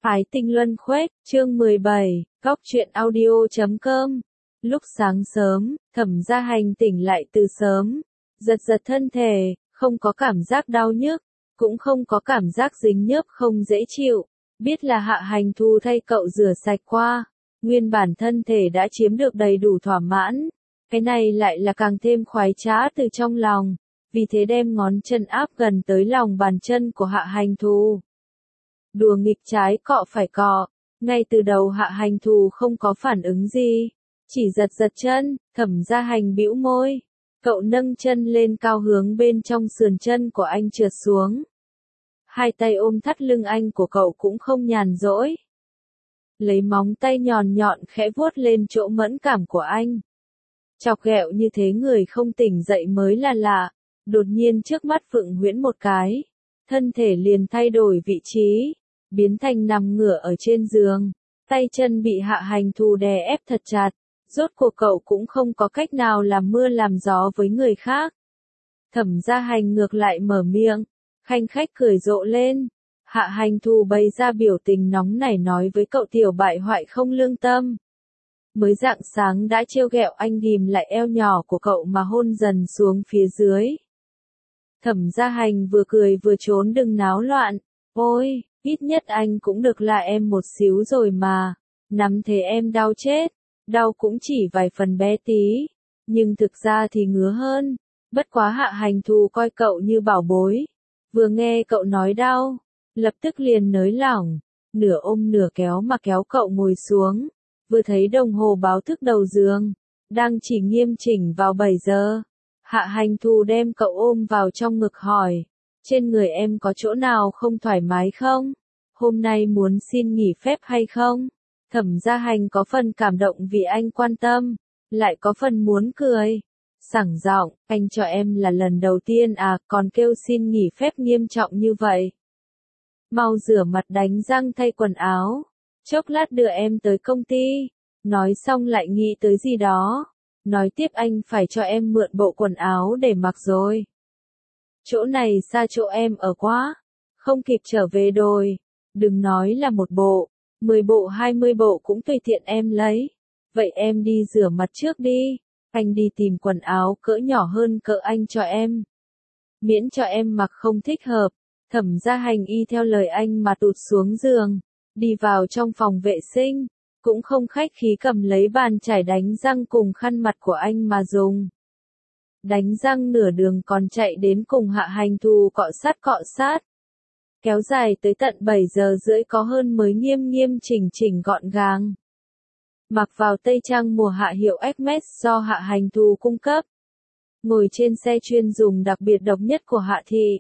Ái tình luân khuếch, chương 17, góc truyện audio.com. Lúc sáng sớm, Thẩm Gia Hành tỉnh lại từ sớm, giật giật thân thể, không có cảm giác đau nhức, cũng không có cảm giác dính nhớp không dễ chịu, biết là Hạ Hành Thu thay cậu rửa sạch qua, nguyên bản thân thể đã chiếm được đầy đủ thỏa mãn, cái này lại là càng thêm khoái trá từ trong lòng, vì thế đem ngón chân áp gần tới lòng bàn chân của Hạ Hành Thu. Đùa nghịch trái cọ phải cọ, ngay từ đầu Hạ Hành Thu không có phản ứng gì, chỉ giật giật chân, Thẩm Gia Hành bĩu môi, cậu nâng chân lên cao hướng bên trong sườn chân của anh trượt xuống. Hai tay ôm thắt lưng anh của cậu cũng không nhàn rỗi. Lấy móng tay nhọn nhọn khẽ vuốt lên chỗ mẫn cảm của anh. Chọc ghẹo như thế người không tỉnh dậy mới là lạ, đột nhiên trước mắt Phượng Huyễn một cái, thân thể liền thay đổi vị trí, biến thành nằm ngửa ở trên giường, tay chân bị Hạ Hành Thu đè ép thật chặt, rốt cuộc cậu cũng không có cách nào làm mưa làm gió với người khác. Thẩm Gia Hành ngược lại mở miệng, khanh khách cười rộ lên, Hạ Hành Thu bày ra biểu tình nóng nảy nói với cậu tiểu bại hoại không lương tâm. Mới rạng sáng đã trêu ghẹo anh ghim lại eo nhỏ của cậu mà hôn dần xuống phía dưới. Thẩm Gia Hành vừa cười vừa trốn đừng náo loạn, ôi, ít nhất anh cũng được là em một xíu rồi mà, nắm thế em đau chết, đau cũng chỉ vài phần bé tí, nhưng thực ra thì ngứa hơn, bất quá Hạ Hành Thu coi cậu như bảo bối, vừa nghe cậu nói đau, lập tức liền nới lỏng, nửa ôm nửa kéo mà kéo cậu ngồi xuống, vừa thấy đồng hồ báo thức đầu giường, đang chỉ nghiêm chỉnh vào 7 giờ. Hạ Hành Thu đem cậu ôm vào trong ngực hỏi, trên người em có chỗ nào không thoải mái không? Hôm nay muốn xin nghỉ phép hay không? Thẩm Gia Hành có phần cảm động vì anh quan tâm, lại có phần muốn cười. Sảng giọng, anh cho em là lần đầu tiên à, còn kêu xin nghỉ phép nghiêm trọng như vậy. Mau rửa mặt đánh răng thay quần áo, chốc lát đưa em tới công ty. Nói xong lại nghĩ tới gì đó. Nói tiếp anh phải cho em mượn bộ quần áo để mặc rồi. Chỗ này xa chỗ em ở quá, không kịp trở về đồi, đừng nói là một bộ, 10 bộ 20 bộ cũng tùy tiện em lấy. Vậy em đi rửa mặt trước đi, anh đi tìm quần áo cỡ nhỏ hơn cỡ anh cho em. Miễn cho em mặc không thích hợp, Thẩm Gia Hành y theo lời anh mà tụt xuống giường, đi vào trong phòng vệ sinh. Cũng không khách khí cầm lấy bàn chải đánh răng cùng khăn mặt của anh mà dùng. Đánh răng nửa đường còn chạy đến cùng Hạ Hành Thu cọ sát. Kéo dài tới tận 7 giờ rưỡi có hơn mới nghiêm nghiêm chỉnh gọn gàng. Mặc vào tây trang mùa hạ hiệu Hermes do Hạ Hành Thu cung cấp. Ngồi trên xe chuyên dùng đặc biệt độc nhất của Hạ Thị.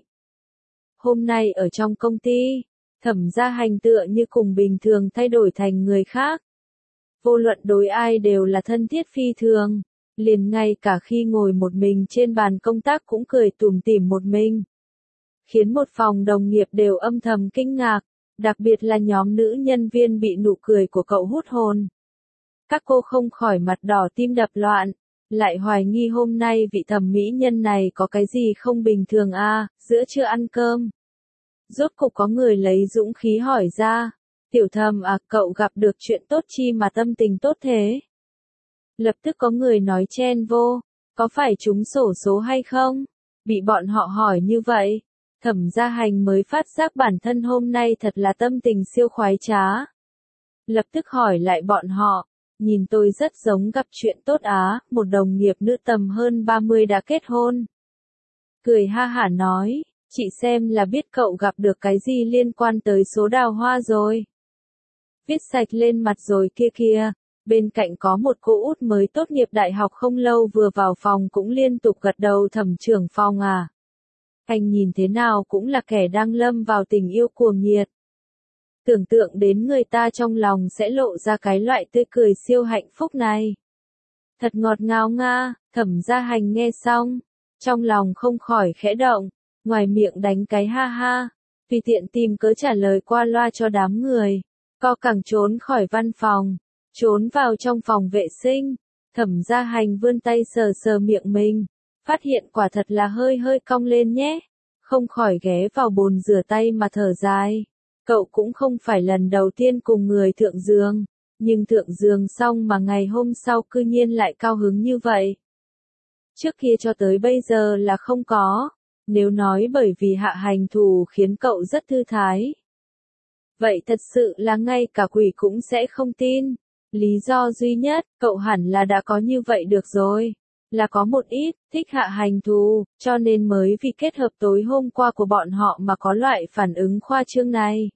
Hôm nay ở trong công ty, Thẩm Gia Hành tựa như cùng bình thường thay đổi thành người khác. Vô luận đối ai đều là thân thiết phi thường, liền ngay cả khi ngồi một mình trên bàn công tác cũng cười tủm tỉm một mình. Khiến một phòng đồng nghiệp đều âm thầm kinh ngạc, đặc biệt là nhóm nữ nhân viên bị nụ cười của cậu hút hồn. Các cô không khỏi mặt đỏ tim đập loạn, lại hoài nghi hôm nay vị thẩm mỹ nhân này có cái gì không bình thường à, giữa trưa ăn cơm. Rốt cục có người lấy dũng khí hỏi ra. Tiểu Thẩm à, cậu gặp được chuyện tốt chi mà tâm tình tốt thế? Lập tức có người nói chen vô, có phải trúng xổ số hay không? Bị bọn họ hỏi như vậy, Thẩm Gia Hành mới phát giác bản thân hôm nay thật là tâm tình siêu khoái trá. Lập tức hỏi lại bọn họ, nhìn tôi rất giống gặp chuyện tốt á, một đồng nghiệp nữ tầm hơn 30 đã kết hôn. Cười ha hả nói, chị xem là biết cậu gặp được cái gì liên quan tới số đào hoa rồi. Viết sạch lên mặt rồi kia kìa, bên cạnh có một cô út mới tốt nghiệp đại học không lâu vừa vào phòng cũng liên tục gật đầu. Thẩm trưởng phòng à. Anh nhìn thế nào cũng là kẻ đang lâm vào tình yêu cuồng nhiệt. Tưởng tượng đến người ta trong lòng sẽ lộ ra cái loại tươi cười siêu hạnh phúc này. Thật ngọt ngào nga, Thẩm Gia Hành nghe xong, trong lòng không khỏi khẽ động, ngoài miệng đánh cái ha ha, tùy tiện tìm cớ trả lời qua loa cho đám người. Co cẳng trốn khỏi văn phòng, trốn vào trong phòng vệ sinh, Thẩm Gia Hành vươn tay sờ miệng mình, phát hiện quả thật là hơi cong lên nhé, không khỏi ghé vào bồn rửa tay mà thở dài. Cậu cũng không phải lần đầu tiên cùng người thượng giường, nhưng thượng giường xong mà ngày hôm sau cư nhiên lại cao hứng như vậy. Trước kia cho tới bây giờ là không có, nếu nói bởi vì Hạ Hành Thù khiến cậu rất thư thái. Vậy thật sự là ngay cả quỷ cũng sẽ không tin. Lý do duy nhất, cậu hẳn là đã có như vậy được rồi. Là có một ít, thích Hạ Hành Thù, cho nên mới vì kết hợp tối hôm qua của bọn họ mà có loại phản ứng khoa trương này.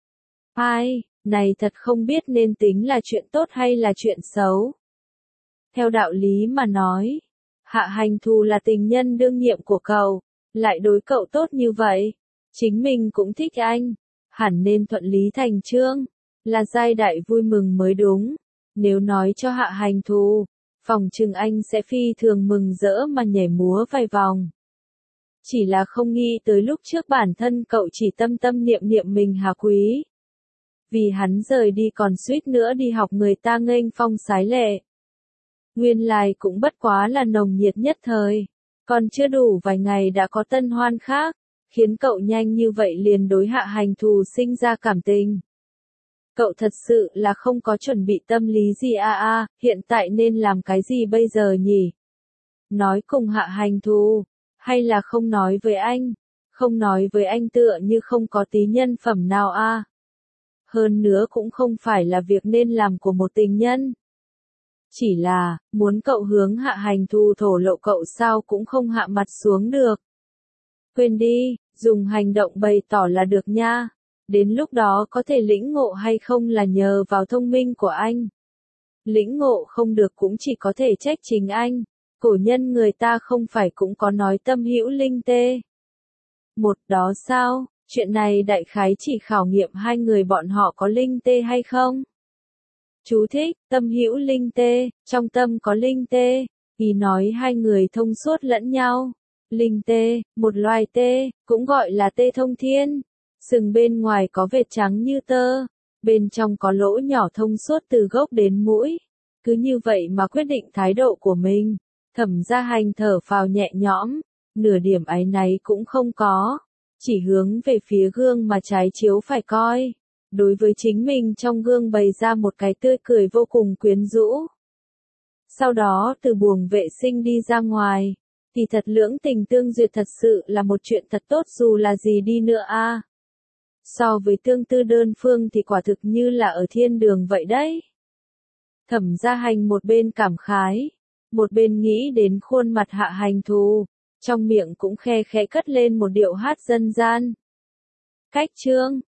Ai, này thật không biết nên tính là chuyện tốt hay là chuyện xấu. Theo đạo lý mà nói, Hạ Hành Thù là tình nhân đương nhiệm của cậu, lại đối cậu tốt như vậy. Chính mình cũng thích anh, hẳn nên thuận lý thành chương, là giai đại vui mừng mới đúng. Nếu nói cho Hạ Hành Thù, phòng chừng anh sẽ phi thường mừng rỡ mà nhảy múa vài vòng. Chỉ là không nghĩ tới lúc trước bản thân cậu chỉ tâm tâm niệm niệm mình Hà Quý. Vì hắn rời đi còn suýt nữa đi học người ta nghênh phong sái lệ. Nguyên lai cũng bất quá là nồng nhiệt nhất thời, còn chưa đủ vài ngày đã có tân hoan khác, khiến cậu nhanh như vậy liền đối Hạ Hành Thù sinh ra cảm tình. Cậu thật sự là không có chuẩn bị tâm lý gì hiện tại nên làm cái gì bây giờ nhỉ? Nói cùng Hạ Hành Thù, hay là không nói với anh? Không nói với anh tựa như không có tí nhân phẩm nào Hơn nữa cũng không phải là việc nên làm của một tình nhân. Chỉ là, muốn cậu hướng Hạ Hành Thù thổ lộ cậu sao cũng không hạ mặt xuống được. Quên đi, dùng hành động bày tỏ là được nha. Đến lúc đó có thể lĩnh ngộ hay không là nhờ vào thông minh của anh. Lĩnh ngộ không được cũng chỉ có thể trách chính anh. Cổ nhân người ta không phải cũng có nói tâm hữu linh tê. Một đó sao, chuyện này đại khái chỉ khảo nghiệm hai người bọn họ có linh tê hay không. Chú thích, tâm hữu linh tê, trong tâm có linh tê, ý nói hai người thông suốt lẫn nhau. Linh tê, một loài tê, cũng gọi là tê thông thiên. Sừng bên ngoài có vệt trắng như tơ, bên trong có lỗ nhỏ thông suốt từ gốc đến mũi. Cứ như vậy mà quyết định thái độ của mình. Thẩm Gia Hành thở phào nhẹ nhõm, nửa điểm áy náy cũng không có. Chỉ hướng về phía gương mà trái chiếu phải coi. Đối với chính mình trong gương bày ra một cái tươi cười vô cùng quyến rũ. Sau đó từ buồng vệ sinh đi ra ngoài, thì thật lưỡng tình tương duyệt thật sự là một chuyện thật tốt dù là gì đi nữa So với tương tư đơn phương thì quả thực như là ở thiên đường vậy đấy. Thẩm Gia Hành một bên cảm khái, một bên nghĩ đến khuôn mặt Hạ Hành Thù, trong miệng cũng khe khẽ cất lên một điệu hát dân gian. Cách chương